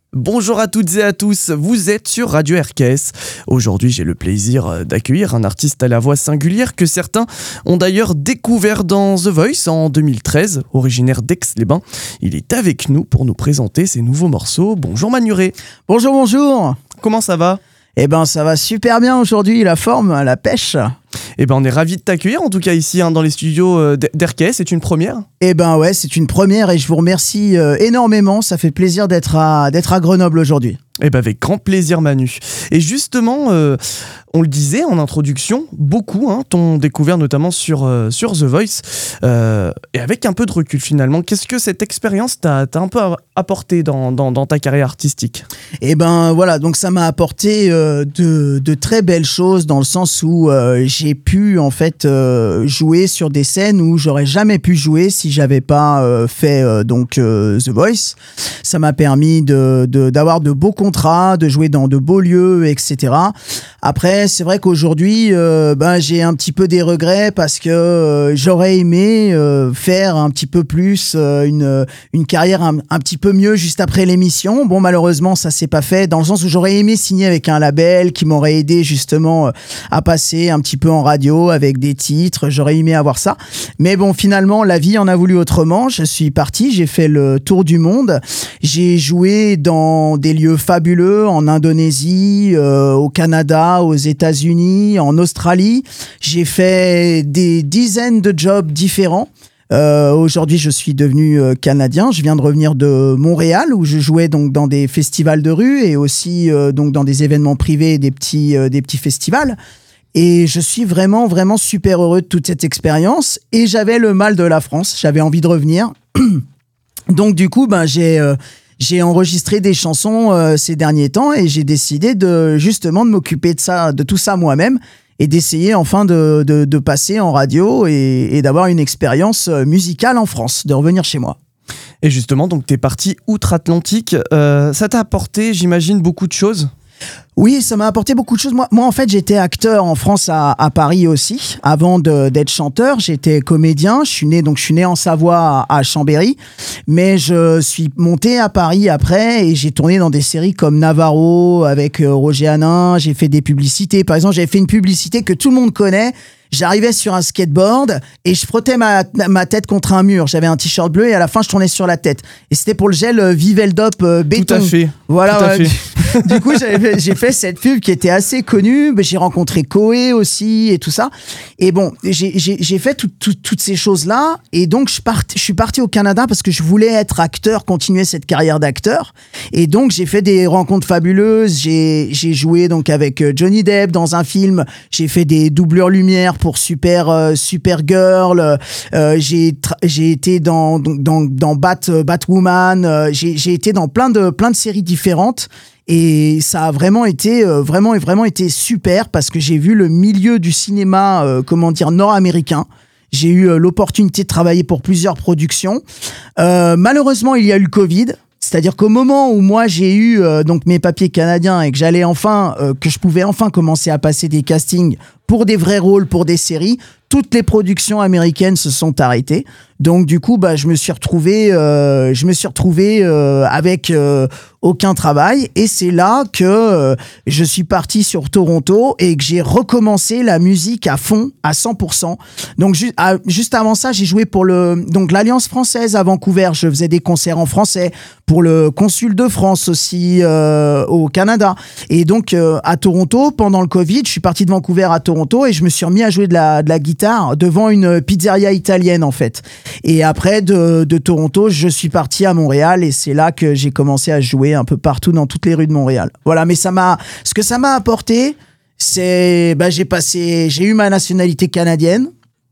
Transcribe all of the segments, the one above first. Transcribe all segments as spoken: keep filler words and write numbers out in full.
Bonjour à toutes et à tous, vous êtes sur Radio R K S. Aujourd'hui, j'ai le plaisir d'accueillir un artiste à la voix singulière que certains ont d'ailleurs découvert dans The Voice en deux mille treize, originaire d'Aix-les-Bains. Il est avec nous pour nous présenter ses nouveaux morceaux. Bonjour Manuré. Bonjour, bonjour. Comment ça va ? Eh ben, ça va super bien aujourd'hui, la forme, la pêche. Eh ben, on est ravis de t'accueillir, en tout cas ici hein, dans les studios d'R K S. C'est une première ? Eh ben ouais, c'est une première et je vous remercie euh, énormément. Ça fait plaisir d'être à, d'être à Grenoble aujourd'hui. Eh ben avec grand plaisir Manu. Et justement, euh, on le disait en introduction, beaucoup hein, t'ont découvert notamment sur, euh, sur The Voice. Euh, et avec un peu de recul finalement, qu'est-ce que cette expérience t'a, t'a un peu apporté dans, dans, dans ta carrière artistique ? Eh ben voilà, donc ça m'a apporté euh, de, de très belles choses dans le sens où euh, j'ai pu en fait euh, jouer sur des scènes où j'aurais jamais pu jouer si j'avais pas euh, fait euh, donc euh, The Voice. Ça m'a permis de, de, d'avoir de beaux contrats, de jouer dans de beaux lieux, et cetera. Après, c'est vrai qu'aujourd'hui, euh, ben, j'ai un petit peu des regrets parce que euh, j'aurais aimé euh, faire un petit peu plus, euh, une, une carrière un, un petit peu mieux juste après l'émission. Bon, malheureusement, ça s'est pas fait dans le sens où j'aurais aimé signer avec un label qui m'aurait aidé justement euh, à passer un petit peu en radio avec des titres. J'aurais aimé avoir ça. Mais bon, finalement, la vie en a voulu autrement. Je suis parti, j'ai fait le tour du monde. J'ai joué dans des lieux fabuleux en Indonésie, euh, au Canada, aux États-Unis, en Australie. J'ai fait des dizaines de jobs différents. Euh, aujourd'hui, je suis devenu euh, canadien. Je viens de revenir de Montréal où je jouais donc dans des festivals de rue et aussi euh, donc dans des événements privés, des petits euh, des petits festivals. Et je suis vraiment vraiment super heureux de toute cette expérience. Et j'avais le mal de la France. J'avais envie de revenir. Donc du coup, ben j'ai euh, J'ai enregistré des chansons euh, ces derniers temps et j'ai décidé de justement de m'occuper de ça, de tout ça moi-même et d'essayer enfin de, de, de passer en radio et, et d'avoir une expérience musicale en France, de revenir chez moi. Et justement, donc t'es parti outre-Atlantique. Euh, ça t'a apporté, j'imagine, beaucoup de choses ? Oui, ça m'a apporté beaucoup de choses. Moi, moi en fait, j'étais acteur en France, à, à Paris aussi. Avant de, d'être chanteur, j'étais comédien. Je suis né, donc je suis né en Savoie, à, à Chambéry. Mais je suis monté à Paris après et j'ai tourné dans des séries comme Navarro avec euh, Roger Hanin. J'ai fait des publicités. Par exemple, j'avais fait une publicité que tout le monde connaît. J'arrivais sur un skateboard et je frottais ma, ma tête contre un mur. J'avais un t-shirt bleu et à la fin, je tournais sur la tête. Et c'était pour le gel euh, Viveldop euh, béton. Tout à fait. Voilà. Tout à ouais. fait. Du coup, j'avais, j'ai fait cette pub qui était assez connue. J'ai rencontré Koé aussi et tout ça. Et bon, j'ai, j'ai, j'ai fait tout, tout, toutes ces choses-là. Et donc, je, part, je suis parti au Canada parce que je voulais être acteur, continuer cette carrière d'acteur. Et donc, j'ai fait des rencontres fabuleuses. J'ai, j'ai joué donc avec Johnny Depp dans un film. J'ai fait des doublures lumière pour Super, euh, Supergirl. Euh, j'ai, tra- j'ai été dans, dans, dans Bat, Batwoman. Euh, j'ai, j'ai été dans plein de, plein de séries différentes. Et ça a vraiment été, euh, vraiment, vraiment été super parce que j'ai vu le milieu du cinéma, euh, comment dire, nord-américain. J'ai eu euh, l'opportunité de travailler pour plusieurs productions. Euh, malheureusement, il y a eu le Covid. C'est-à-dire qu'au moment où moi j'ai eu euh, donc mes papiers canadiens et que j'allais enfin, euh, que je pouvais enfin commencer à passer des castings pour des vrais rôles, pour des séries, toutes les productions américaines se sont arrêtées. Donc du coup, bah, je me suis retrouvé, euh, je me suis retrouvé euh, avec euh, aucun travail. Et c'est là que euh, je suis parti sur Toronto et que j'ai recommencé la musique à fond, à cent pour cent. Donc ju- à, juste avant ça, j'ai joué pour le donc l'Alliance française à Vancouver. Je faisais des concerts en français pour le consul de France aussi euh, au Canada. Et donc euh, à Toronto, pendant le Covid, je suis parti de Vancouver à Toronto et je me suis remis à jouer de la, de la guitare devant une pizzeria italienne en fait. Et après de, de Toronto, je suis parti à Montréal et c'est là que j'ai commencé à jouer un peu partout dans toutes les rues de Montréal. Voilà, mais ça m'a, ce que ça m'a apporté, c'est, bah, j'ai passé, j'ai eu ma nationalité canadienne.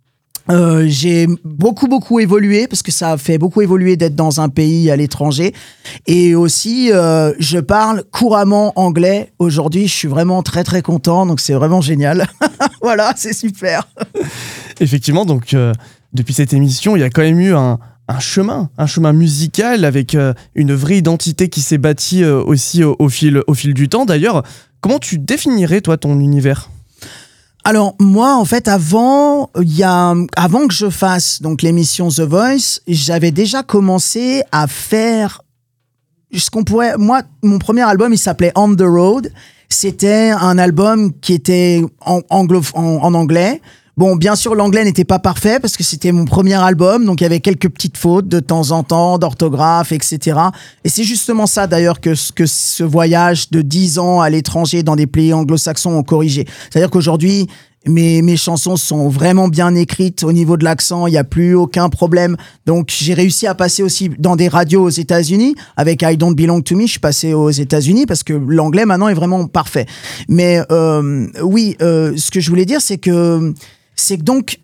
Euh, j'ai beaucoup beaucoup évolué parce que ça a fait beaucoup évoluer d'être dans un pays à l'étranger et aussi euh, je parle couramment anglais aujourd'hui. Je suis vraiment très très content, donc c'est vraiment génial. Voilà, c'est super. Effectivement, donc euh, depuis cette émission, il y a quand même eu un, un chemin, un chemin musical avec euh, une vraie identité qui s'est bâtie euh, aussi au, au fil au fil du temps. D'ailleurs, comment tu définirais toi ton univers ? Alors moi en fait avant il y a avant que je fasse donc l'émission The Voice, j'avais déjà commencé à faire ce qu'on pourrait, moi, mon premier album, il s'appelait On the Road. C'était un album qui était en, anglo, en, en anglais. Bon, bien sûr, l'anglais n'était pas parfait parce que c'était mon premier album, donc il y avait quelques petites fautes de temps en temps, d'orthographe, et cetera. Et c'est justement ça, d'ailleurs, que, que ce voyage de dix ans à l'étranger dans des pays anglo-saxons ont corrigé. C'est-à-dire qu'aujourd'hui, mes, mes chansons sont vraiment bien écrites au niveau de l'accent, il n'y a plus aucun problème. Donc, j'ai réussi à passer aussi dans des radios aux États-Unis. Avec I Don't Belong to Me, je suis passé aux États-Unis parce que l'anglais, maintenant, est vraiment parfait. Mais euh, oui, euh, ce que je voulais dire, c'est que c'est que donc,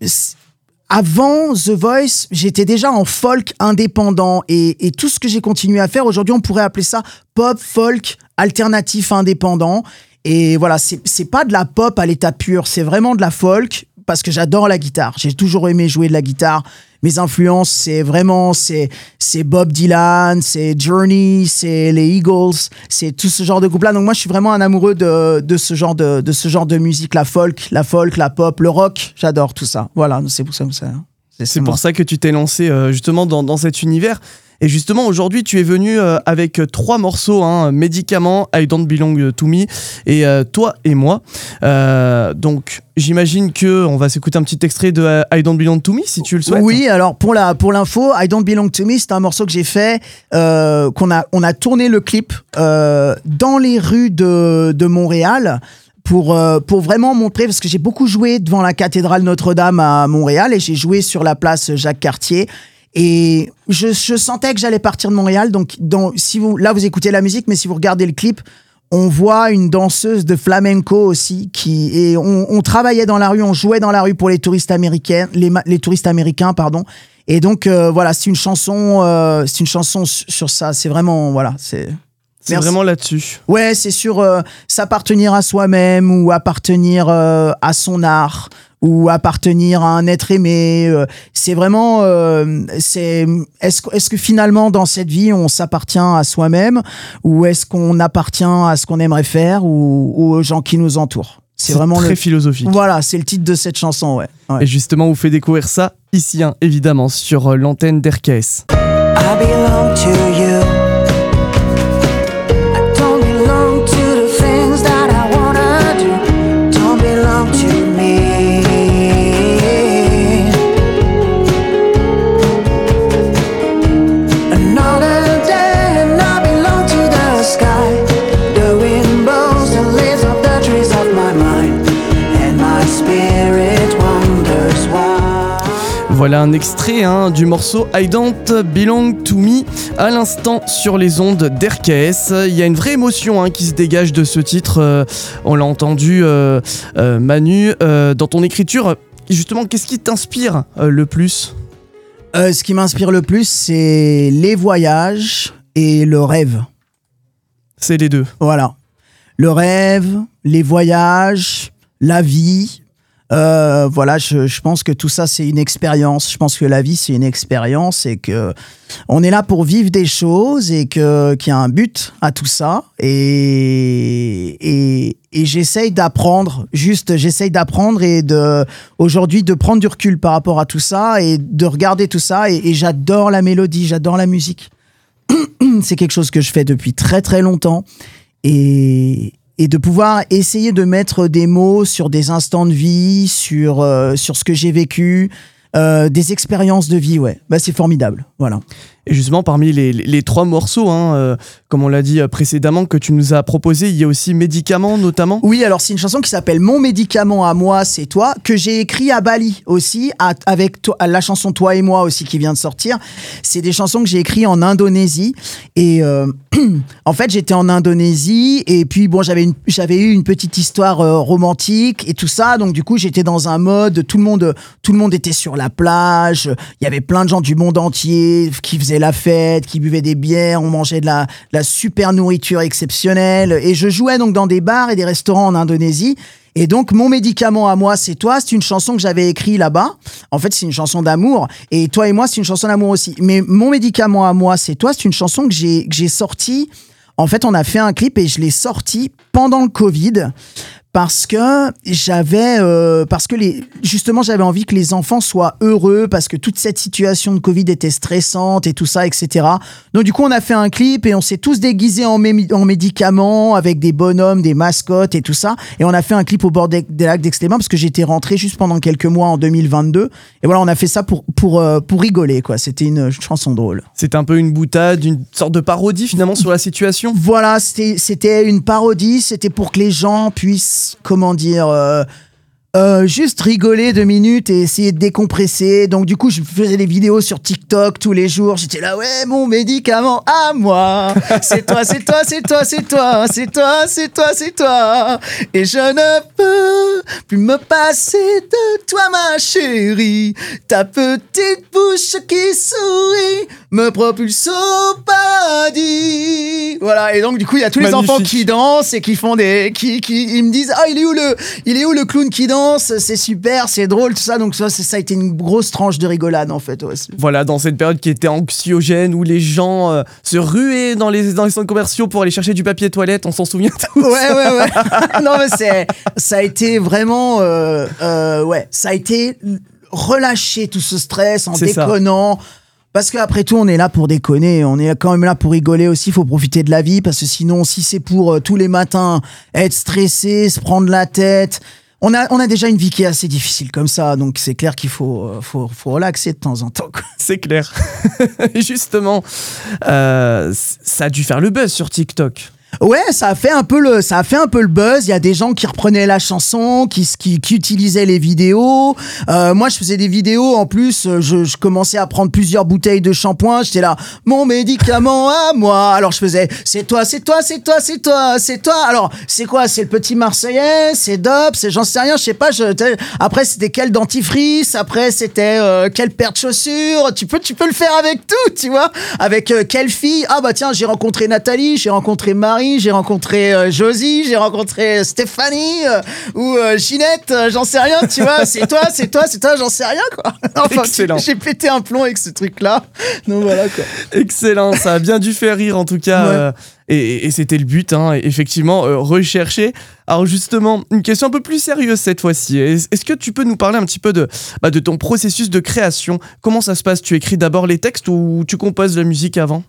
avant The Voice, j'étais déjà en folk indépendant et, et tout ce que j'ai continué à faire, aujourd'hui, on pourrait appeler ça pop, folk, alternatif indépendant. Et voilà, c'est, c'est pas de la pop à l'état pur, c'est vraiment de la folk parce que j'adore la guitare. J'ai toujours aimé jouer de la guitare. Mes influences, c'est vraiment, c'est, c'est Bob Dylan, c'est Journey, c'est les Eagles, c'est tout ce genre de groupe-là. Donc moi, je suis vraiment un amoureux de, de ce genre de, de ce genre de musique, la folk, la folk, la pop, le rock. J'adore tout ça. Voilà, c'est pour ça. C'est, c'est, c'est pour ça que tu t'es lancé euh, justement dans, dans cet univers. Et justement, aujourd'hui, tu es venu euh, avec trois morceaux, hein, Médicaments, I Don't Belong to Me et euh, Toi et moi. Euh, donc, j'imagine qu'on va s'écouter un petit extrait de euh, I Don't Belong to Me, si tu le souhaites. Oui, alors pour, la, pour l'info, I Don't Belong to Me, c'est un morceau que j'ai fait, euh, qu'on a, on a tourné le clip euh, dans les rues de, de Montréal. Pour, euh, pour vraiment montrer, parce que j'ai beaucoup joué devant la cathédrale Notre-Dame à Montréal et j'ai joué sur la place Jacques-Cartier. Et je, je sentais que j'allais partir de Montréal. Donc, dans, si vous, là, vous écoutez la musique, mais si vous regardez le clip, on voit une danseuse de flamenco aussi. Qui, et on, on travaillait dans la rue, on jouait dans la rue pour les touristes américains, les, les touristes américains, pardon. Et donc, euh, voilà, c'est une chanson, euh, c'est une chanson sur ça. C'est vraiment, voilà, c'est. C'est Merci. Vraiment là-dessus. Ouais, c'est sur euh, s'appartenir à soi-même ou appartenir euh, à son art ou appartenir à un être aimé. Euh, c'est vraiment... Euh, c'est, est-ce, est-ce que finalement, dans cette vie, on s'appartient à soi-même ou est-ce qu'on appartient à ce qu'on aimerait faire ou, ou aux gens qui nous entourent? C'est, c'est vraiment très le... philosophique. Voilà, c'est le titre de cette chanson, ouais. ouais. Et justement, on vous fait découvrir ça ici, hein, évidemment, sur l'antenne d'R K S. I belong to you. Voilà un extrait hein, du morceau I Don't Belong to Me à l'instant sur les ondes d'R K S. Il y a une vraie émotion hein, qui se dégage de ce titre. Euh, on l'a entendu, euh, euh, Manu, euh, dans ton écriture. Justement, qu'est-ce qui t'inspire euh, le plus ? euh, Ce qui m'inspire le plus, c'est les voyages et le rêve. C'est les deux. Voilà. Le rêve, les voyages, la vie. Euh, voilà, je, je pense que tout ça, c'est une expérience. Je pense que la vie, c'est une expérience et que on est là pour vivre des choses et que, qu'il y a un but à tout ça. Et, et, et j'essaye d'apprendre, juste, j'essaye d'apprendre et de, aujourd'hui, de prendre du recul par rapport à tout ça et de regarder tout ça. Et, et j'adore la mélodie, j'adore la musique. C'est quelque chose que je fais depuis très, très longtemps. Et... Et de pouvoir essayer de mettre des mots sur des instants de vie, sur, euh, sur ce que j'ai vécu, euh, des expériences de vie, ouais. Bah, c'est formidable, voilà. Et justement, parmi les, les, les trois morceaux, hein, euh, comme on l'a dit précédemment, que tu nous as proposé, il y a aussi Médicaments, notamment. Oui, alors c'est une chanson qui s'appelle Mon médicament à moi, c'est toi, que j'ai écrit à Bali aussi, à, avec toi, la chanson Toi et moi aussi qui vient de sortir. C'est des chansons que j'ai écrites en Indonésie. Et euh, en fait, j'étais en Indonésie et puis bon, j'avais, une, j'avais eu une petite histoire euh, romantique et tout ça. Donc du coup, j'étais dans un mode, tout le monde, tout le monde était sur la plage. Il y avait plein de gens du monde entier qui faisaient la fête, qui buvaient des bières, on mangeait de la, de la super nourriture exceptionnelle. Et je jouais donc dans des bars et des restaurants en Indonésie. Et donc, Mon médicament à moi, c'est toi. C'est une chanson que j'avais écrite là-bas. En fait, c'est une chanson d'amour. Et Toi et moi, c'est une chanson d'amour aussi. Mais Mon médicament à moi, c'est toi. C'est une chanson que j'ai, que j'ai sortie. En fait, on a fait un clip et je l'ai sorti pendant le Covid. parce que j'avais euh, parce que les justement j'avais envie que les enfants soient heureux parce que toute cette situation de Covid était stressante et tout ça, etc. Donc du coup on a fait un clip et on s'est tous déguisés en, mé- en médicaments avec des bonhommes, des mascottes et tout ça, et on a fait un clip au bord des, des lacs d'Aix-les-Bains parce que j'étais rentré juste pendant quelques mois en deux mille vingt-deux, et voilà, on a fait ça pour pour euh, pour rigoler, quoi. C'était une chanson drôle. C'est un peu une boutade, une sorte de parodie finalement sur la situation. Voilà, c'était c'était une parodie, c'était pour que les gens puissent, comment dire, euh, euh, juste rigoler deux minutes et essayer de décompresser. Donc du coup, je faisais des vidéos sur TikTok tous les jours. J'étais là, ouais, mon médicament à moi. C'est toi, c'est toi, c'est toi, c'est toi, c'est toi, c'est toi, c'est toi. Et je ne peux plus me passer de toi, ma chérie. Ta petite bouche qui sourit me propulse au paradis. Voilà, et donc du coup, il y a tous les Magnifique. enfants qui dansent et qui font des... qui, qui, ils me disent, ah, il est où le, il est où le clown qui danse? C'est super, c'est drôle, tout ça. Donc ça, c'est- ça a été une grosse tranche de rigolade, en fait. Ouais. Voilà, dans cette période qui était anxiogène, où les gens euh, se ruaient dans les, dans les centres commerciaux pour aller chercher du papier toilette, on s'en souvient tous. Ouais, ouais, ouais. Non, mais c'est, ça a été vraiment, euh, euh, ouais, ça a été relâcher tout ce stress en C'est ça. déconnant. Parce qu'après tout, on est là pour déconner, on est quand même là pour rigoler aussi, il faut profiter de la vie, parce que sinon, si c'est pour euh, tous les matins être stressé, se prendre la tête, on a, on a déjà une vie qui est assez difficile comme ça, donc c'est clair qu'il faut, euh, faut, faut relaxer de temps en temps, quoi. C'est clair. Et justement, euh, c- ça a dû faire le buzz sur TikTok. Ouais, ça a fait un peu le, ça a fait un peu le buzz. Il y a des gens qui reprenaient la chanson, qui, qui, qui utilisaient les vidéos. Euh, moi, je faisais des vidéos. En plus, je, je commençais à prendre plusieurs bouteilles de shampoing. J'étais là, mon médicament à moi. Alors, je faisais, c'est toi, c'est toi, c'est toi, c'est toi, c'est toi. Alors, c'est quoi? C'est le petit Marseillais, c'est Dop, c'est j'en sais rien, je sais pas. Je, t'sais, après, c'était quel dentifrice. Après, c'était euh, quelle paire de chaussures. Tu peux, tu peux le faire avec tout, tu vois. Avec euh, quelle fille? Ah bah tiens, j'ai rencontré Nathalie, j'ai rencontré Marie. J'ai rencontré euh, Josie, j'ai rencontré Stéphanie euh, ou euh, Ginette, euh, j'en sais rien, tu vois. C'est toi, c'est toi, c'est toi, j'en sais rien, quoi. Enfin, Excellent. j'ai pété un plomb avec ce truc-là. Donc voilà, quoi. Excellent, ça a bien dû faire rire en tout cas. Ouais. euh, et, et c'était le but, hein, effectivement, euh, rechercher. Alors justement, une question un peu plus sérieuse cette fois-ci. Est- Est-ce que tu peux nous parler un petit peu de, bah, de ton processus de création? Comment ça se passe? Tu écris d'abord les textes ou tu composes la musique avant?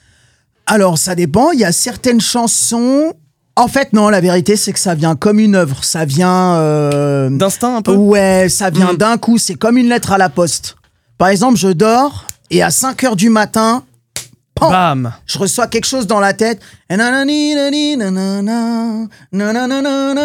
Alors, ça dépend. Il y a certaines chansons. En fait, non, la vérité, c'est que ça vient comme une œuvre. Ça vient. euh, D'instinct un peu? Ouais, ça vient Mm. d'un coup. C'est comme une lettre à la poste. Par exemple, je dors et à cinq heures du matin, pan, Bam! je reçois quelque chose dans la tête. Et nanani, nani, nanana, nanana,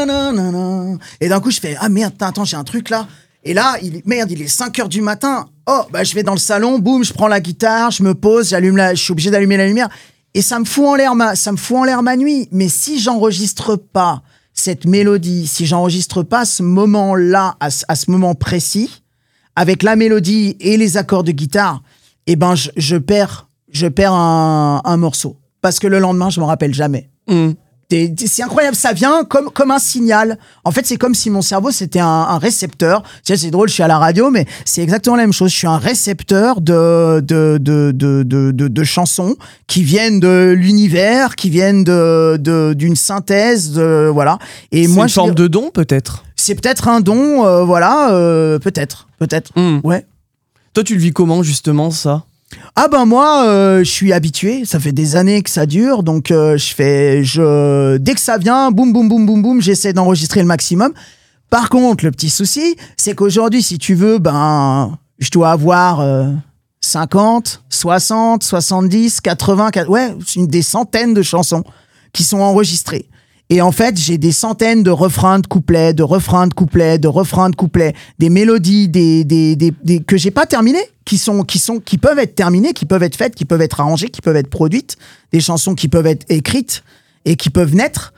nanana. Et d'un coup, je fais, ah merde, attends, j'ai un truc là. Et là, il, merde, il est cinq heures du matin. Oh, bah, je vais dans le salon, boum, je prends la guitare, je me pose, j'allume la, je suis obligé d'allumer la lumière. Et ça me fout en l'air ma, ça me fout en l'air ma nuit. Mais si j'enregistre pas cette mélodie, si j'enregistre pas ce moment-là, à, ce- à ce moment précis, avec la mélodie et les accords de guitare, eh ben, je, je perds, je perds un, un morceau. Parce que le lendemain, je m'en rappelle jamais. Mm. T'es- t'es- C'est incroyable, ça vient comme, comme un signal. En fait, c'est comme si mon cerveau, c'était un, un récepteur. Tu sais, c'est drôle, je suis à la radio, mais c'est exactement la même chose. Je suis un récepteur de, de, de, de, de, de, de chansons qui viennent de l'univers, qui viennent de, de, d'une synthèse, de, voilà. Et C'est moi, une je- forme de don peut-être? c'est peut-être un don, euh, voilà, euh, peut-être, peut-être. Mm. Ouais. Toi, tu le vis comment justement ça? Ah ben moi, euh, je suis habitué. Ça fait des années que ça dure, donc euh, je fais, je dès que ça vient, boum boum boum boum boum, j'essaie d'enregistrer le maximum. Par contre, le petit souci, c'est qu'aujourd'hui, si tu veux, ben, je dois avoir euh, cinquante, soixante, soixante-dix, quatre-vingts, quatre- ouais, une des centaines de chansons qui sont enregistrées. Et en fait, j'ai des centaines de refrains de couplets, de refrains de couplets, de refrains de couplets, des mélodies, des, des, des, des- que j'ai pas terminées, qui sont, qui sont, qui peuvent être terminées, qui peuvent être faites, qui peuvent être arrangées, qui peuvent être produites, des chansons qui peuvent être écrites et qui peuvent naître.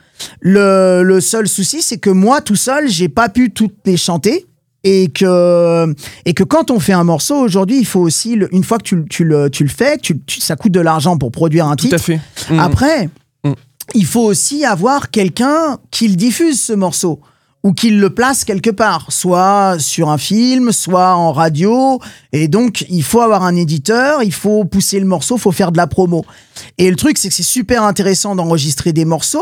Le, le seul souci, c'est que moi, tout seul, j'ai pas pu toutes les chanter. Et que, et que quand on fait un morceau, aujourd'hui, il faut aussi, le- une fois que tu, tu, le, tu le fais, tu, tu- ça coûte de l'argent pour produire un Tout titre. à fait. Mm. Après, Mm. il faut aussi avoir quelqu'un qui le diffuse, ce morceau, ou qui le place quelque part, soit sur un film, soit en radio. Et donc, il faut avoir un éditeur, il faut pousser le morceau, il faut faire de la promo. Et le truc, c'est que c'est super intéressant d'enregistrer des morceaux,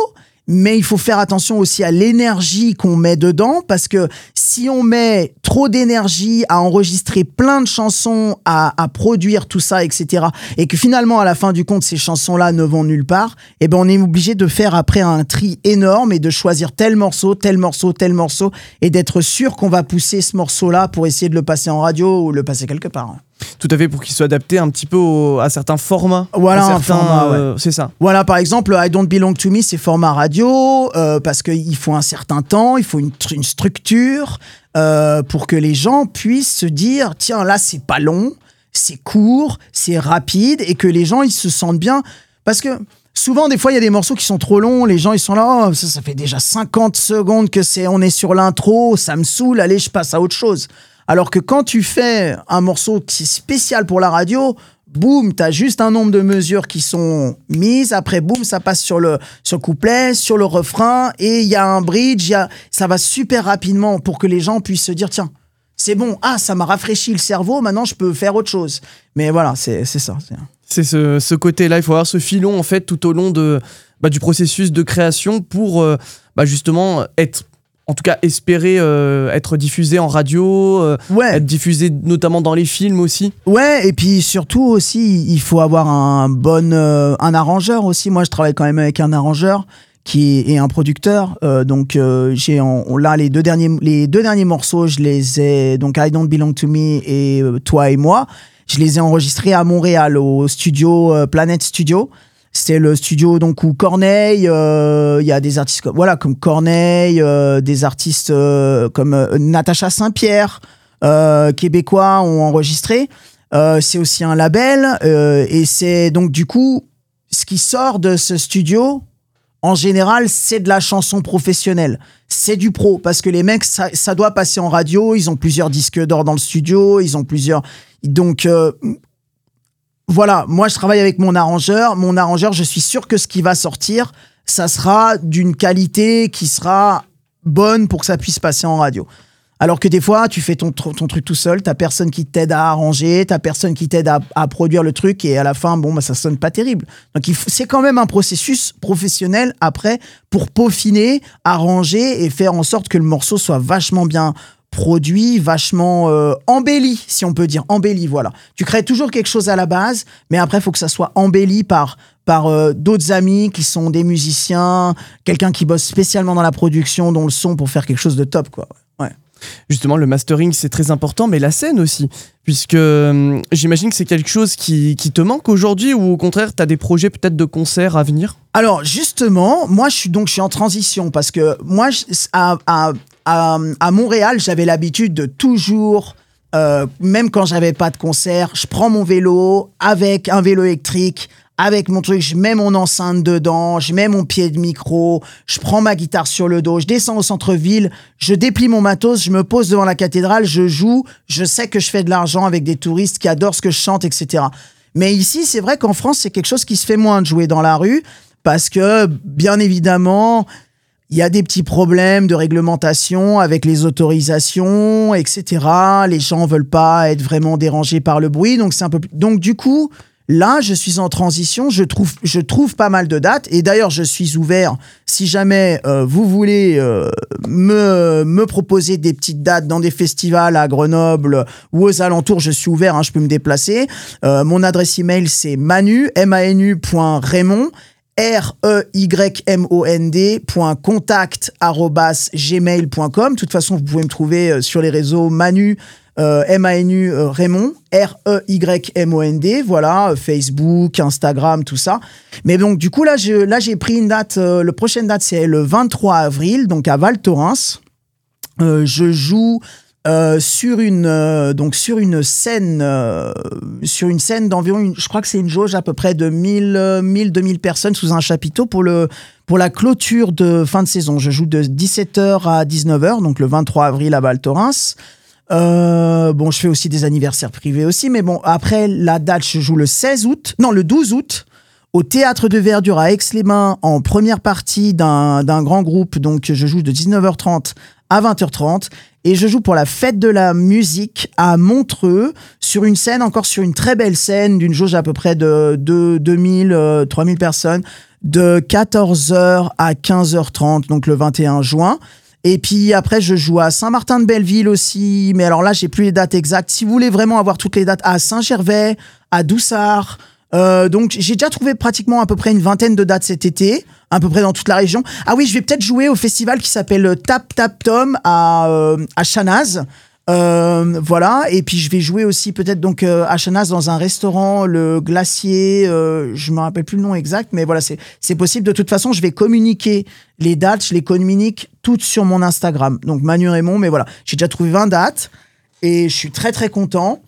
mais il faut faire attention aussi à l'énergie qu'on met dedans, parce que si on met trop d'énergie à enregistrer plein de chansons, à, à produire tout ça, et cetera, et que finalement, à la fin du compte, ces chansons-là ne vont nulle part, eh ben, on est obligé de faire après un tri énorme et de choisir tel morceau, tel morceau, tel morceau, et d'être sûr qu'on va pousser ce morceau-là pour essayer de le passer en radio ou le passer quelque part. Tout à fait, pour qu'il soit adapté un petit peu au, à certains formats. Voilà, à un certains, format, ouais. euh, c'est ça. Voilà, par exemple, I Don't Belong to Me, c'est format radio, euh, parce qu'il faut un certain temps, il faut une, tr- une structure, euh, pour que les gens puissent se dire, tiens, là, c'est pas long, c'est court, c'est rapide, et que les gens, ils se sentent bien. Parce que souvent, des fois, il y a des morceaux qui sont trop longs, les gens, ils sont là, oh, ça, ça fait déjà cinquante secondes que c'est, on est sur l'intro, ça me saoule, allez, je passe à autre chose. Alors que quand tu fais un morceau qui est spécial pour la radio, boum, t'as juste un nombre de mesures qui sont mises. Après, boum, ça passe sur le, sur le couplet, sur le refrain, et il y a un bridge. Y a, ça va super rapidement pour que les gens puissent se dire, tiens, c'est bon, ah, ça m'a rafraîchi le cerveau, maintenant je peux faire autre chose. Mais voilà, c'est, c'est ça. C'est, c'est ce, ce côté-là, il faut avoir ce filon en fait tout au long de, bah, du processus de création pour euh, bah, justement être... En tout cas, espérer euh, être diffusé en radio, euh, ouais. être diffusé notamment dans les films aussi. Ouais, et puis surtout aussi, il faut avoir un bon euh, un arrangeur aussi. Moi, je travaille quand même avec un arrangeur qui est un producteur. Euh, donc, euh, j'ai on, là les deux derniers les deux derniers morceaux, je les ai donc I Don't Belong to Me et euh, Toi et moi. Je les ai enregistrés à Montréal au studio euh, Planet Studio. C'est le studio donc où Corneille, il euh, y a des artistes comme voilà comme Corneille, euh, des artistes euh, comme euh, Natacha Saint-Pierre, euh, québécois ont enregistré. Euh, c'est aussi un label euh, et c'est donc du coup ce qui sort de ce studio. En général, c'est de la chanson professionnelle. C'est du pro parce que les mecs, ça, ça doit passer en radio. Ils ont plusieurs disques d'or dans le studio. Ils ont plusieurs donc euh, voilà, moi je travaille avec mon arrangeur. Mon arrangeur, je suis sûr que ce qui va sortir, ça sera d'une qualité qui sera bonne pour que ça puisse passer en radio. Alors que des fois, tu fais ton, ton truc tout seul, t'as personne qui t'aide à arranger, t'as personne qui t'aide à, à produire le truc et à la fin, bon, bah, ça sonne pas terrible. Donc il faut, c'est quand même un processus professionnel après pour peaufiner, arranger et faire en sorte que le morceau soit vachement bien produit, vachement euh, embelli, si on peut dire, embelli, voilà. Tu crées toujours quelque chose à la base, mais après, il faut que ça soit embelli par, par euh, d'autres amis qui sont des musiciens, quelqu'un qui bosse spécialement dans la production, dans le son, pour faire quelque chose de top, quoi. Ouais. Justement, le mastering, c'est très important, mais la scène aussi, puisque euh, j'imagine que c'est quelque chose qui, qui te manque aujourd'hui, ou au contraire, tu as des projets peut-être de concerts à venir ? Alors, justement, moi, je suis donc je suis en transition, parce que moi, je, à, à, à, à Montréal, j'avais l'habitude de toujours, euh, même quand j'avais pas de concert, je prends mon vélo avec un vélo électrique, avec mon truc, je mets mon enceinte dedans, je mets mon pied de micro, je prends ma guitare sur le dos, je descends au centre-ville, je déplie mon matos, je me pose devant la cathédrale, je joue, je sais que je fais de l'argent avec des touristes qui adorent ce que je chante, et cetera. Mais ici, c'est vrai qu'en France, c'est quelque chose qui se fait moins de jouer dans la rue, parce que, bien évidemment, il y a des petits problèmes de réglementation avec les autorisations, et cetera. Les gens veulent pas être vraiment dérangés par le bruit, donc c'est un peu... Donc du coup... Là, je suis en transition, je trouve, je trouve pas mal de dates. Et d'ailleurs, je suis ouvert, si jamais euh, vous voulez euh, me, me proposer des petites dates dans des festivals à Grenoble ou aux alentours, je suis ouvert, hein, je peux me déplacer. Euh, mon adresse email, c'est manu, M A N U point Raymond, R E Y M O N D point contact arobase gmail point com. De toute façon, vous pouvez me trouver sur les réseaux Manu, Euh, M A N U euh, Raymond, R E Y M O N D, voilà, euh, Facebook, Instagram, tout ça. Mais donc, du coup, là, je, là j'ai pris une date, euh, le prochaine date, c'est le vingt-trois avril, donc à Val Thorens. Euh, je joue euh, sur, une, euh, donc sur une scène, euh, sur une scène d'environ, une, je crois que c'est une jauge à peu près de mille, deux mille personnes sous un chapiteau pour, le, pour la clôture de fin de saison. Je joue de dix-sept heures à dix-neuf heures, donc le vingt-trois avril à Val Thorens. Euh, bon, je fais aussi des anniversaires privés aussi, mais bon, après la date, je joue le seize août, non, le douze août, au Théâtre de Verdure à Aix-les-Bains, en première partie d'un, d'un grand groupe. Donc, je joue de dix-neuf heures trente à vingt heures trente. Et je joue pour la Fête de la musique à Montreux, sur une scène, encore sur une très belle scène, d'une jauge à peu près de, de deux mille, trois mille personnes. de quatorze heures à quinze heures trente, donc le vingt et un juin. Et puis après, je joue à Saint-Martin-de-Belleville aussi. Mais alors là, j'ai plus les dates exactes. Si vous voulez vraiment avoir toutes les dates, à Saint-Gervais, à Doussard. Euh, donc, j'ai déjà trouvé pratiquement à peu près une vingtaine de dates cet été, à peu près dans toute la région. Ah oui, je vais peut-être jouer au festival qui s'appelle Tap Tap Tom à, euh, à Chanaz. Euh, voilà, et puis je vais jouer aussi peut-être donc euh, à Chanaz dans un restaurant, le Glacier, euh, je me rappelle plus le nom exact, mais voilà, c'est c'est possible. De toute façon, je vais communiquer les dates, je les communique toutes sur mon Instagram. Donc Manu Raymond, mais voilà, j'ai déjà trouvé vingt dates et je suis très très content.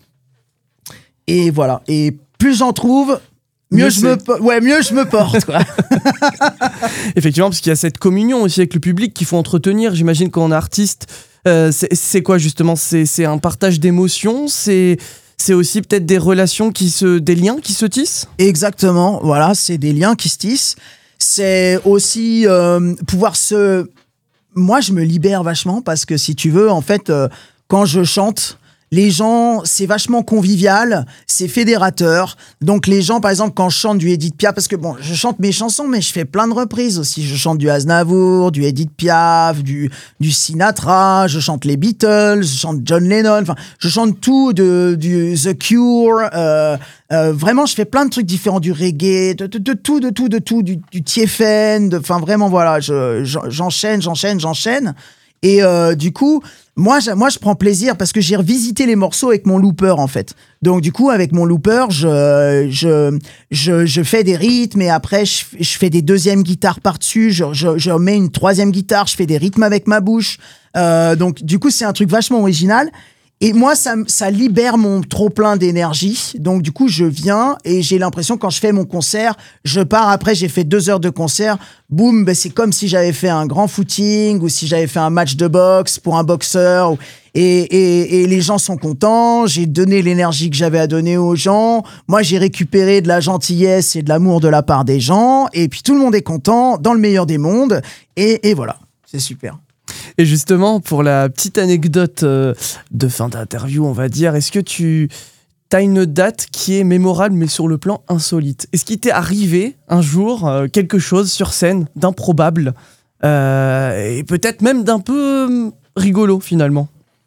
Et voilà, et plus j'en trouve, mieux, mieux je me po- ouais, mieux je me porte quoi. Effectivement, parce qu'il y a cette communion aussi avec le public qu'il faut entretenir. J'imagine quand on est artiste. Euh, c'est, c'est quoi justement ? C'est, c'est un partage d'émotions, c'est, c'est aussi peut-être des relations qui se, des liens qui se tissent ? Exactement, voilà, c'est des liens qui se tissent. C'est aussi euh, pouvoir se... Moi, je me libère vachement parce que si tu veux, en fait, euh, quand je chante, les gens, c'est vachement convivial, c'est fédérateur. Donc les gens, par exemple, quand je chante du Edith Piaf, parce que bon, je chante mes chansons, mais je fais plein de reprises aussi. Je chante du Aznavour, du Edith Piaf, du, du Sinatra, je chante les Beatles, je chante John Lennon, enfin, je chante tout, de, du The Cure. Euh, euh, vraiment, je fais plein de trucs différents, du reggae, de, de, de tout, de tout, de tout, du, du Tiefen, enfin vraiment, voilà, je, j'enchaîne, j'enchaîne, j'enchaîne. Et euh, du coup, moi je, moi, je prends plaisir parce que j'ai revisité les morceaux avec mon looper, en fait. Donc, du coup, avec mon looper, je, je, je, je fais des rythmes et après, je, je fais des deuxièmes guitares par-dessus. Je, je, je mets une troisième guitare, je fais des rythmes avec ma bouche. Euh, donc, du coup, c'est un truc vachement original. Et moi, ça, ça libère mon trop-plein d'énergie. Donc, du coup, je viens et j'ai l'impression, quand je fais mon concert, je pars après, j'ai fait deux heures de concert. Boum, ben c'est comme si j'avais fait un grand footing ou si j'avais fait un match de boxe pour un boxeur. Et, et, et les gens sont contents. J'ai donné l'énergie que j'avais à donner aux gens. Moi, j'ai récupéré de la gentillesse et de l'amour de la part des gens. Et puis, tout le monde est content dans le meilleur des mondes. Et, et voilà, c'est super. Et justement, pour la petite anecdote euh, de fin d'interview, on va dire, est-ce que tu as une date qui est mémorable, mais sur le plan insolite ? Est-ce qu'il t'est arrivé un jour euh, quelque chose sur scène d'improbable euh, et peut-être même d'un peu euh, rigolo, finalement ?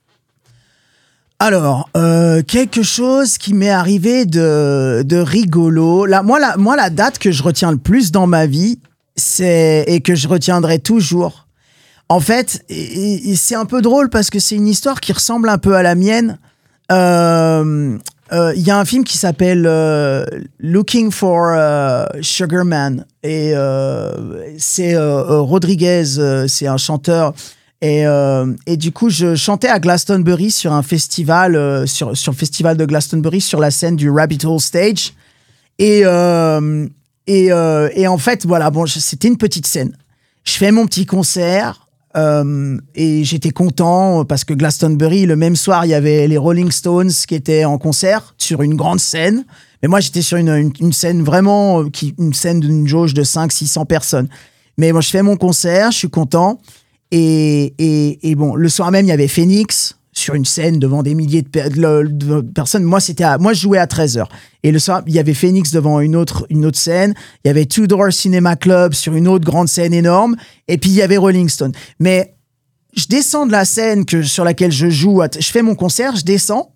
Alors, euh, quelque chose qui m'est arrivé de, de rigolo. Là, moi, la, moi, la date que je retiens le plus dans ma vie, c'est, et que je retiendrai toujours, en fait, et, et c'est un peu drôle parce que c'est une histoire qui ressemble un peu à la mienne. Il euh, euh, y a un film qui s'appelle euh, Looking for uh, Sugar Man. Et euh, c'est euh, Rodriguez, euh, c'est un chanteur. Et, euh, et du coup, je chantais à Glastonbury sur un festival, euh, sur, sur le festival de Glastonbury, sur la scène du Rabbit Hole Stage. Et, euh, et, euh, et en fait, voilà, bon, c'était une petite scène. Je fais mon petit concert. Euh, et j'étais content parce que Glastonbury, le même soir, il y avait les Rolling Stones qui étaient en concert sur une grande scène. Mais moi, j'étais sur une, une, une scène vraiment, qui, une scène d'une jauge de cinq cents à six cents personnes. Mais moi, je fais mon concert, je suis content. Et, et, et bon, le soir même, il y avait Phoenix sur une scène devant des milliers de, pe- de, de personnes. Moi, c'était à, moi, je jouais à treize heures. Et le soir, il y avait Phoenix devant une autre, une autre scène. Il y avait Two Door Cinema Club sur une autre grande scène énorme. Et puis, il y avait Rolling Stone. Mais je descends de la scène que, sur laquelle je joue. Je fais mon concert, je descends.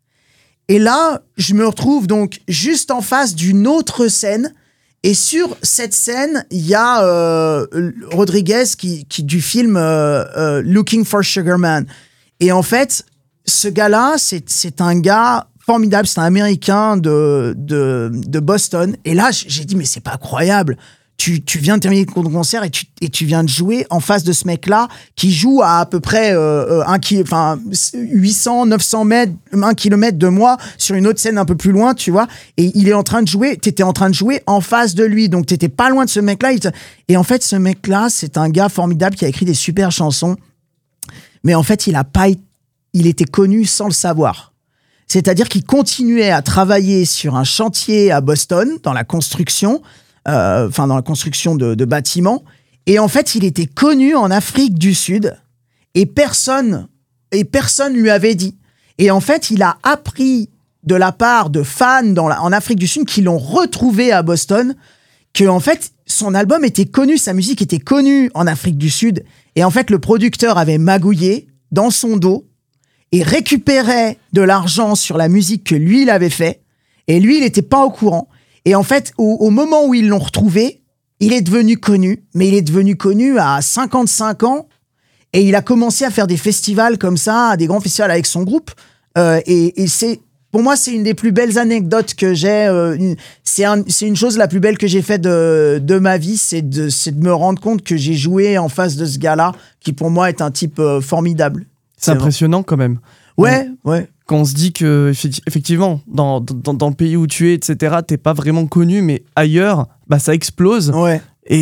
Et là, je me retrouve donc juste en face d'une autre scène. Et sur cette scène, il y a euh, Rodriguez qui, qui, du film euh, euh, Looking for Sugar Man. Et en fait, ce gars-là, c'est, c'est un gars formidable. C'est un Américain de, de, de Boston. Et là, j'ai dit, mais c'est pas croyable. Tu, tu viens de terminer ton concert et tu, et tu viens de jouer en face de ce mec-là qui joue à à peu près euh, un ki- enfin, huit cents, neuf cents mètres, un kilomètre de moi sur une autre scène un peu plus loin, tu vois. Et il est en train de jouer, t'étais en train de jouer en face de lui. Donc, t'étais pas loin de ce mec-là. Il te... Et en fait, ce mec-là, c'est un gars formidable qui a écrit des super chansons. Mais en fait, il a pas, il était connu sans le savoir. C'est-à-dire qu'il continuait à travailler sur un chantier à Boston, dans la construction, euh, enfin dans la construction de, de bâtiments. Et en fait, il était connu en Afrique du Sud et personne, et personne lui avait dit. Et en fait, il a appris de la part de fans dans la, en Afrique du Sud qui l'ont retrouvé à Boston, que en fait, son album était connu, sa musique était connue en Afrique du Sud. Et en fait, le producteur avait magouillé dans son dos et récupérait de l'argent sur la musique que lui, il avait fait. Et lui, il n'était pas au courant. Et en fait, au, au moment où ils l'ont retrouvé, il est devenu connu. Mais il est devenu connu à cinquante-cinq ans. Et il a commencé à faire des festivals comme ça, des grands festivals avec son groupe. Euh, et, et c'est, pour moi, c'est une des plus belles anecdotes que j'ai. Euh, une, c'est, un, c'est une chose la plus belle que j'ai faite de, de ma vie. C'est de, c'est de me rendre compte que j'ai joué en face de ce gars-là, qui pour moi est un type euh, formidable. C'est, c'est impressionnant quand même. Ouais, ouais. Quand on se dit que, effectivement, dans, dans, dans le pays où tu es, et cetera, t'es pas vraiment connu, mais ailleurs, bah, ça explose. Ouais.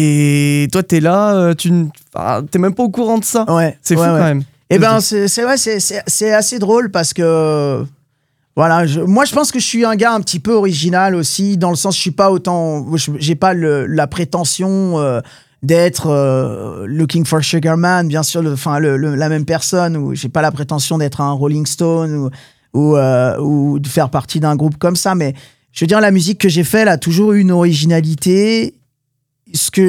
Et toi, t'es là, tu enfin, t'es même pas au courant de ça. Ouais. C'est ouais, fou ouais. quand même. Et ben, c'est, c'est, ouais, c'est, c'est, c'est assez drôle parce que. Voilà, je, moi je pense que je suis un gars un petit peu original aussi, dans le sens je suis pas autant. J'ai pas le, la prétention. Euh, d'être euh, Looking for Sugar Man, bien sûr, le, enfin le, le, la même personne, ou j'ai pas la prétention d'être un Rolling Stone ou ou, euh, ou de faire partie d'un groupe comme ça, mais je veux dire, la musique que j'ai faite elle a toujours eu une originalité. Ce que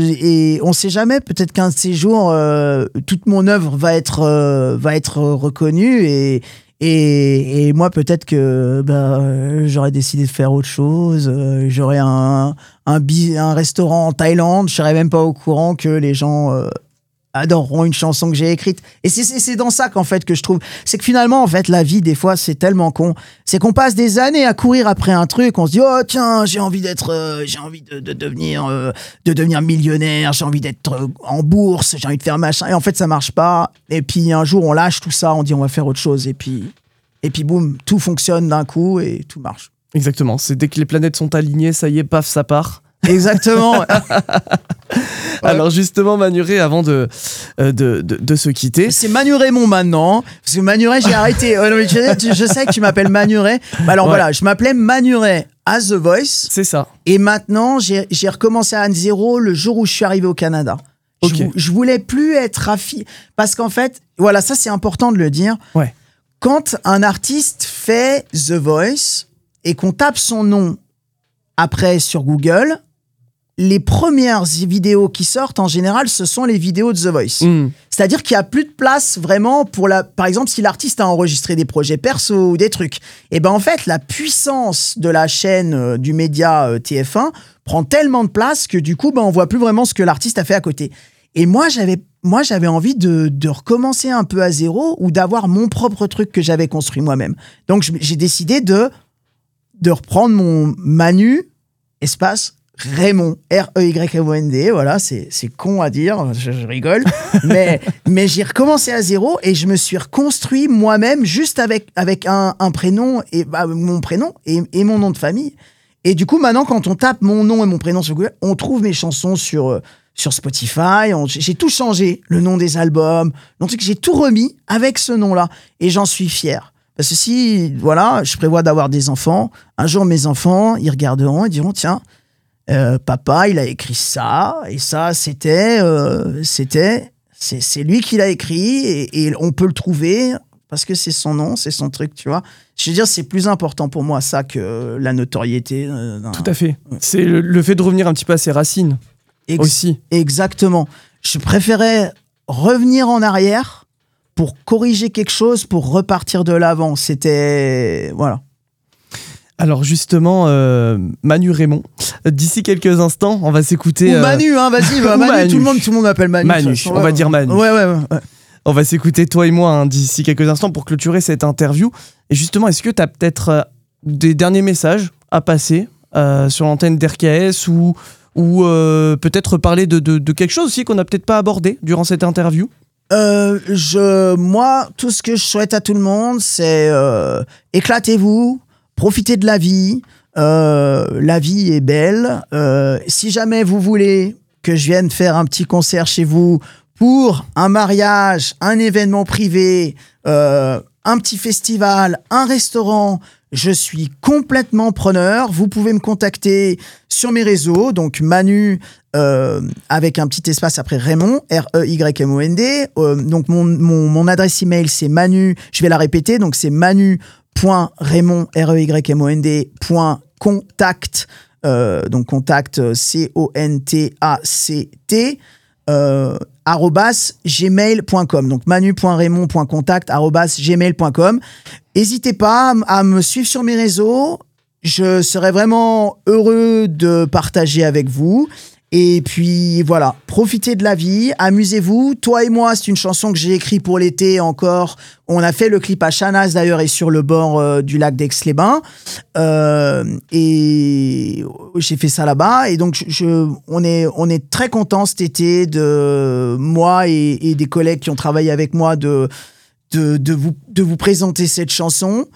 et on sait jamais, peut-être qu'un de ces jours, euh, toute mon œuvre va être euh, va être reconnue et Et, et moi, peut-être que bah, euh, j'aurais décidé de faire autre chose. Euh, j'aurais un, un, bi- un restaurant en Thaïlande. Je serais même pas au courant que les gens euh, adoreront une chanson que j'ai écrite. Et c'est, c'est, c'est dans ça qu'en fait que je trouve... C'est que finalement, en fait, la vie, des fois, c'est tellement con. C'est qu'on passe des années à courir après un truc. On se dit, oh tiens, j'ai envie d'être... Euh, j'ai envie de, de, devenir, euh, de devenir millionnaire. J'ai envie d'être euh, en bourse. J'ai envie de faire machin. Et en fait, ça marche pas. Et puis, un jour, on lâche tout ça. On dit, on va faire autre chose. Et puis... Et puis boum, tout fonctionne d'un coup et tout marche. Exactement, c'est dès que les planètes sont alignées, ça y est, paf, ça part. Exactement. Ouais. Alors justement, Manu Ray, avant de, de, de, de se quitter... C'est Manu Raymond maintenant, parce que Manu Ray, j'ai arrêté. Oh, non, mais je, je sais que tu m'appelles Manu Ray. Alors ouais. Voilà, je m'appelais Manu Ray à The Voice. C'est ça. Et maintenant, j'ai, j'ai recommencé à zéro le jour où je suis arrivé au Canada. Okay. Je, je voulais plus être affi... Parce qu'en fait, voilà, ça c'est important de le dire. Ouais. Quand un artiste fait The Voice et qu'on tape son nom après sur Google, les premières vidéos qui sortent, en général, ce sont les vidéos de The Voice. Mm. C'est-à-dire qu'il n'y a plus de place vraiment pour la... Par exemple, si l'artiste a enregistré des projets perso ou des trucs, et ben en fait, la puissance de la chaîne euh, du média euh, T F un prend tellement de place que du coup, ben, on ne voit plus vraiment ce que l'artiste a fait à côté. Et moi, j'avais... Moi, j'avais envie de, de recommencer un peu à zéro ou d'avoir mon propre truc que j'avais construit moi-même. Donc, je, j'ai décidé de, de reprendre mon Manu, espace, Raymond, R E Y M O N D. Voilà, c'est, c'est con à dire, je, je rigole. mais, mais j'ai recommencé à zéro et je me suis reconstruit moi-même juste avec, avec un, un prénom, et, bah, mon prénom et, et mon nom de famille. Et du coup, maintenant, quand on tape mon nom et mon prénom sur Google, on trouve mes chansons sur... sur Spotify, on, j'ai tout changé, le nom des albums, donc j'ai tout remis avec ce nom-là, et j'en suis fier. Parce que si, voilà, je prévois d'avoir des enfants, un jour mes enfants, ils regarderont, ils diront, tiens, euh, papa, il a écrit ça, et ça, c'était, euh, c'était, c'est, c'est lui qui l'a écrit, et, et on peut le trouver, parce que c'est son nom, c'est son truc, tu vois. Je veux dire, c'est plus important pour moi, ça, que la notoriété. Euh, d'un... Tout à fait. C'est le, le fait de revenir un petit peu à ses racines. Ex- aussi. Exactement. Je préférais revenir en arrière pour corriger quelque chose, pour repartir de l'avant. C'était... Voilà. Alors justement, euh, Manu Raymond, d'ici quelques instants, on va s'écouter... Ou Manu, euh... hein, vas-y. Bah, Manu, Manu. Tout, le monde, tout le monde m'appelle Manu. Manu, on ouais, va ouais. dire Manu. Ouais, ouais, ouais. ouais. On va s'écouter toi et moi hein, d'ici quelques instants pour clôturer cette interview. Et justement, est-ce que tu as peut-être euh, des derniers messages à passer euh, sur l'antenne d'R K S ou... ou euh, peut-être parler de, de, de quelque chose aussi qu'on n'a peut-être pas abordé durant cette interview? euh, je, Moi, tout ce que je souhaite à tout le monde, c'est euh, éclatez-vous, profitez de la vie. Euh, la vie est belle. Euh, si jamais vous voulez que je vienne faire un petit concert chez vous pour un mariage, un événement privé, euh, un petit festival, un restaurant... Je suis complètement preneur. Vous pouvez me contacter sur mes réseaux. Donc, Manu, euh, avec un petit espace après Raymond, R E Y M O N D. Euh, donc, mon, mon, mon adresse email, c'est Manu. Je vais la répéter. Donc, c'est manu point raymond, R E Y M O N D, point contact, euh, donc contact, C O N T A C T, euh, arobase gmail point com. Donc manu point raymond point contact arobase gmail point com. N'hésitez pas à, à me suivre sur mes réseaux. Je serais vraiment heureux de partager avec vous. Et puis voilà, profitez de la vie, amusez-vous. Toi et moi, c'est une chanson que j'ai écrite pour l'été encore. On a fait le clip à Chanaz d'ailleurs et sur le bord euh, du lac d'Aix-les-Bains. Euh, et j'ai fait ça là-bas. Et donc, je, je, on, est, on est très contents cet été de moi et, et des collègues qui ont travaillé avec moi de, de, de, vous, de vous présenter cette chanson.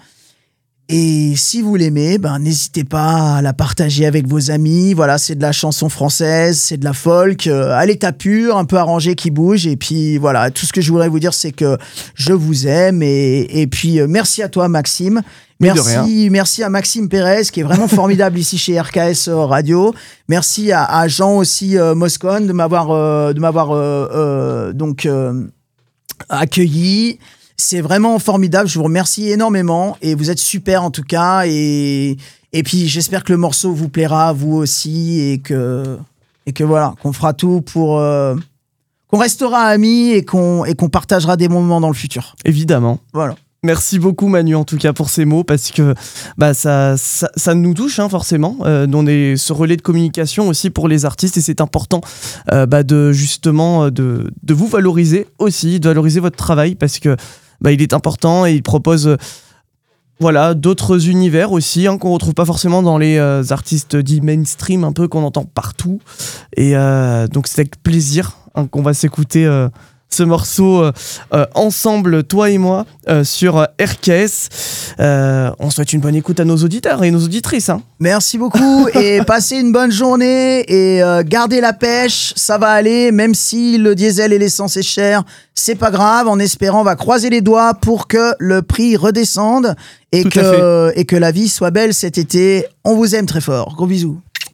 Et si vous l'aimez, ben, n'hésitez pas à la partager avec vos amis. Voilà, c'est de la chanson française, c'est de la folk, euh, à l'état pur, un peu arrangé, qui bouge. Et puis voilà, tout ce que je voudrais vous dire, c'est que je vous aime. Et, et puis, euh, merci à toi, Maxime. Merci, merci à Maxime Pérez, qui est vraiment formidable ici chez R K S Radio. Merci à, à Jean aussi, euh, Moscone, de m'avoir, euh, de m'avoir euh, euh, donc euh, accueilli. C'est vraiment formidable, je vous remercie énormément et vous êtes super en tout cas et, et puis j'espère que le morceau vous plaira à vous aussi et que, et que voilà, qu'on fera tout pour euh, qu'on restera amis et qu'on, et qu'on partagera des moments dans le futur. Évidemment. Voilà. Merci beaucoup Manu en tout cas pour ces mots parce que bah, ça, ça, ça nous touche hein, forcément. Euh, on est ce relais de communication aussi pour les artistes et c'est important euh, bah, de justement de, de vous valoriser aussi, de valoriser votre travail parce que bah, il est important et il propose euh, voilà, d'autres univers aussi hein, qu'on retrouve pas forcément dans les euh, artistes dits mainstream un peu qu'on entend partout et euh, donc c'est avec plaisir hein, qu'on va s'écouter euh, ce morceau euh, euh, ensemble, toi et moi, euh, sur euh, R K S. Euh, on souhaite une bonne écoute à nos auditeurs et nos auditrices. Hein. Merci beaucoup et passez une bonne journée et euh, gardez la pêche, ça va aller, même si le diesel et l'essence est cher, c'est pas grave, en espérant, on va croiser les doigts pour que le prix redescende et, que, et que la vie soit belle cet été. On vous aime très fort, gros bisous.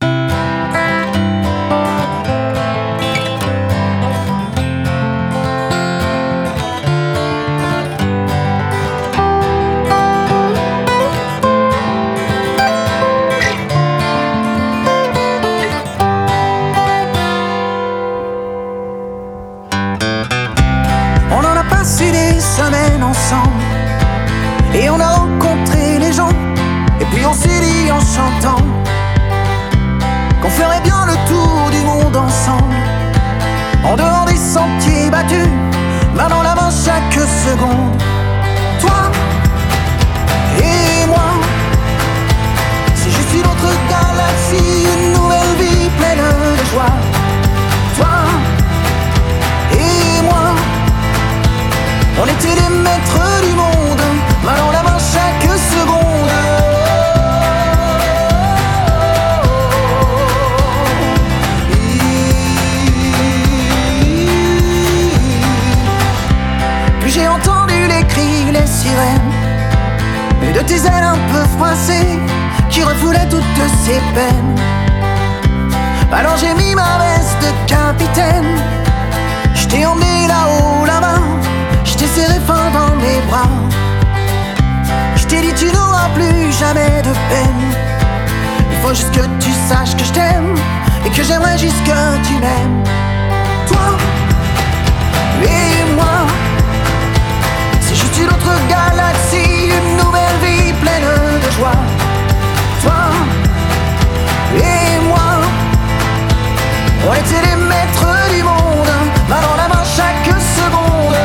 Et on a rencontré les gens, et puis on s'est dit en chantant qu'on ferait bien le tour du monde ensemble, en dehors des sentiers battus, main dans la main chaque seconde. Toi et moi, c'est juste une autre galaxie, une nouvelle vie pleine de joie. Toi et moi, on était les maîtres du monde, main dans la main chaque seconde. Puis j'ai entendu les cris, les sirènes, et de tes ailes un peu froissées qui refoulaient toutes ces peines. Alors j'ai mis ma veste de capitaine, je t'ai emmené là-haut, là-bas, je t'ai serré fin dans mes bras. Je t'ai dit tu n'auras plus jamais de peine. Il faut juste que tu saches que je t'aime et que j'aimerais juste que tu m'aimes. Toi et moi, c'est juste une autre galaxie, une nouvelle vie pleine de joie. Toi et moi, on était les maîtres du monde, main dans la main chaque seconde.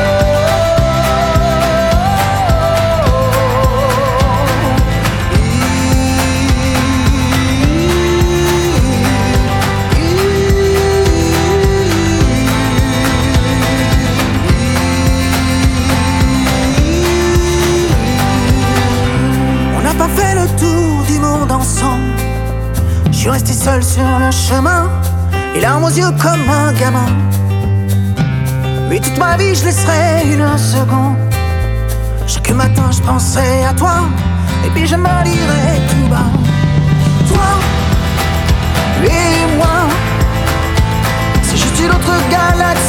Je suis resté seul sur le chemin, et larmes aux yeux comme un gamin. Mais toute ma vie je laisserai une seconde. Chaque matin je penserai à toi, et puis je me dirai tout bas. Toi et moi, c'est juste une autre galaxie.